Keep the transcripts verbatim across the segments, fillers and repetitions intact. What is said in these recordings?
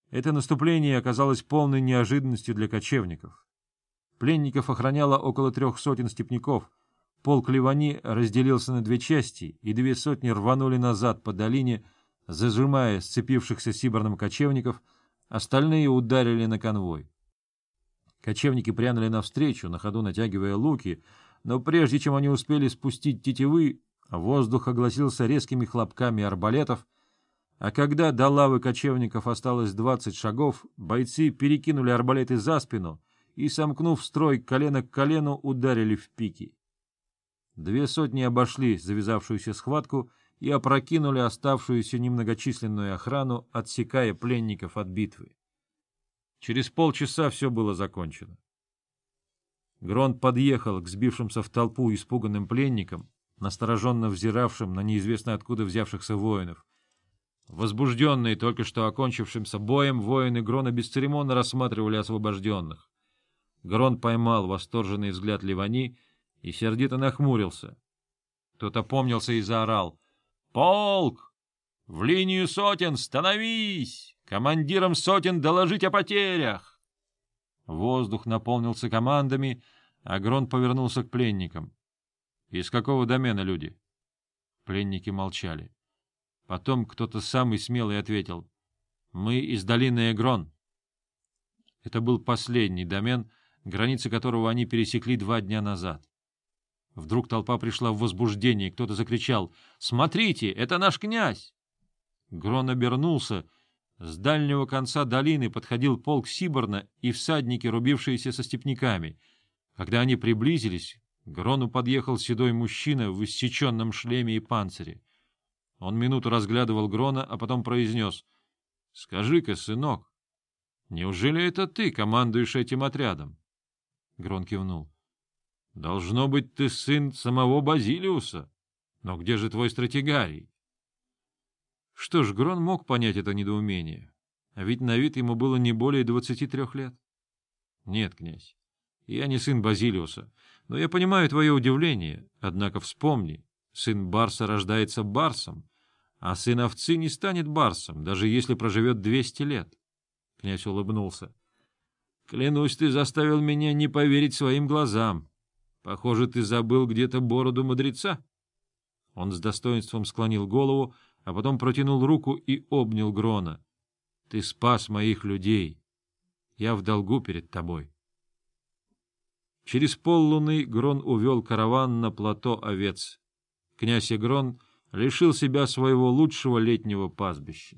Это наступление оказалось полной неожиданностью для кочевников. Пленников охраняло около трех сотен степняков. Полк Ливани разделился на две части, и две сотни рванули назад по долине, зажимая сцепившихся с Сиборном кочевников, остальные ударили на конвой. Кочевники прянули навстречу, на ходу натягивая луки, но прежде чем они успели спустить тетивы, воздух огласился резкими хлопками арбалетов, а когда до лавы кочевников осталось двадцать шагов, бойцы перекинули арбалеты за спину и, сомкнув строй колено к колену, ударили в пики. Две сотни обошли завязавшуюся схватку и опрокинули оставшуюся немногочисленную охрану, отсекая пленников от битвы. Через полчаса все было закончено. Грон подъехал к сбившимся в толпу испуганным пленникам, настороженно взиравшим на неизвестно откуда взявшихся воинов. Возбужденные только что окончившимся боем, воины Грона бесцеремонно рассматривали освобожденных. Грон поймал восторженный взгляд Ливани и сердито нахмурился. Тот опомнился и заорал: «Полк! В линию сотен становись! Командирам сотен доложить о потерях!» Воздух наполнился командами, а Грон повернулся к пленникам. «Из какого домена люди?» Пленники молчали. Потом кто-то самый смелый ответил: «Мы из долины Эгрон». Это был последний домен, границы которого они пересекли два дня назад. Вдруг толпа пришла в возбуждение, кто-то закричал: «Смотрите, это наш князь!» Грон обернулся. С дальнего конца долины подходил полк Сиборна и всадники, рубившиеся со степняками. Когда они приблизились, к Грону подъехал седой мужчина в иссеченном шлеме и панцире. Он минуту разглядывал Грона, а потом произнес: «Скажи-ка, сынок, неужели это ты командуешь этим отрядом?» Грон кивнул. «Должно быть, ты сын самого Базилиуса. Но где же твой стратегарий?» Что ж, Грон мог понять это недоумение. А ведь на вид ему было не более двадцати трех лет. «Нет, князь, я не сын Базилиуса, но я понимаю твое удивление. Однако вспомни, сын барса рождается барсом, а сын овцы не станет барсом, даже если проживет двести лет». Князь улыбнулся. «Клянусь, ты заставил меня не поверить своим глазам. Похоже, ты забыл где-то бороду мудреца». Он с достоинством склонил голову, а потом протянул руку и обнял Грона. «Ты спас моих людей. Я в долгу перед тобой». Через поллуны Грон увел караван на плато овец. Князь Эгрон лишил себя своего лучшего летнего пастбища.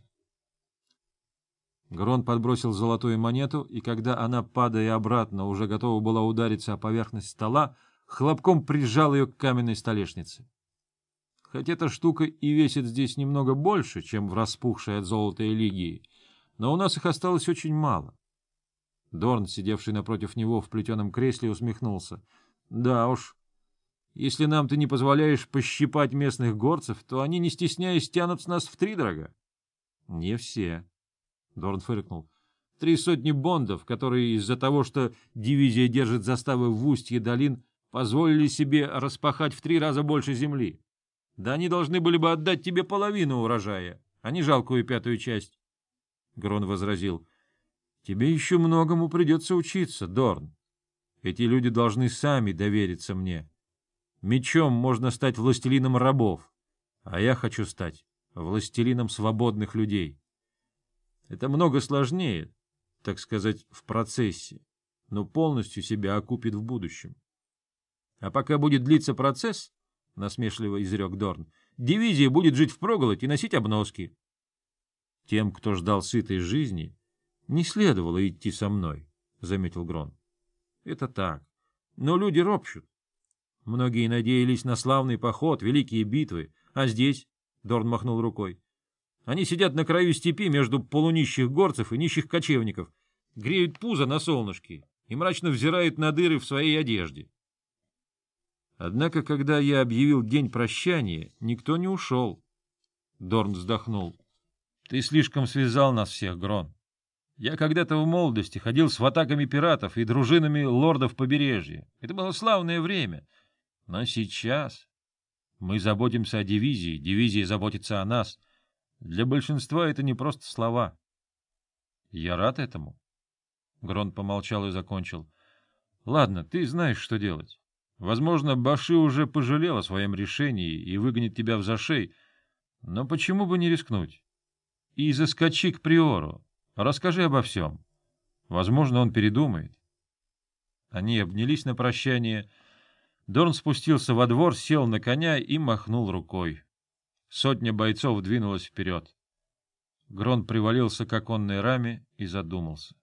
Грон подбросил золотую монету, и когда она, падая обратно, уже готова была удариться о поверхность стола, хлопком прижал ее к каменной столешнице. Хоть эта штука и весит здесь немного больше, чем в распухшей от золота Элигии, но у нас их осталось очень мало. Дорн, сидевший напротив него в плетеном кресле, усмехнулся. — Да уж, если нам ты не позволяешь пощипать местных горцев, то они, не стесняясь, тянут с нас втридорога. — Не все. Дорн фыркнул. — Три сотни бондов, которые из-за того, что дивизия держит заставы в устье долин, позволили себе распахать в три раза больше земли. Да они должны были бы отдать тебе половину урожая, а не жалкую пятую часть. Грон возразил: — Тебе еще многому придется учиться, Дорн. Эти люди должны сами довериться мне. Мечом можно стать властелином рабов, а я хочу стать властелином свободных людей. Это много сложнее, так сказать, в процессе, но полностью себя окупит в будущем. А пока будет длиться процесс, — насмешливо изрек Дорн, — дивизия будет жить впроголодь и носить обноски. Тем, кто ждал сытой жизни, не следовало идти со мной, — заметил Грон. — Это так, но люди ропщут. Многие надеялись на славный поход, великие битвы, а здесь, — Дорн махнул рукой, — они сидят на краю степи между полунищих горцев и нищих кочевников, греют пузо на солнышке и мрачно взирают на дыры в своей одежде. Однако, когда я объявил день прощания, никто не ушел. Дорн вздохнул. — Ты слишком связал нас всех, Грон. Я когда-то в молодости ходил с ватагами пиратов и дружинами лордов побережья. Это было славное время. Но сейчас мы заботимся о дивизии, дивизия заботится о нас. Для большинства это не просто слова. Я рад этому. Грон помолчал и закончил. — Ладно, ты знаешь, что делать. Возможно, Баши уже пожалел о своем решении и выгонит тебя в зашей, но почему бы не рискнуть? И заскочи к приору, расскажи обо всем. Возможно, он передумает. Они обнялись на прощание. Дорн спустился во двор, сел на коня и махнул рукой. Сотня бойцов двинулась вперед. Грон привалился к оконной раме и задумался.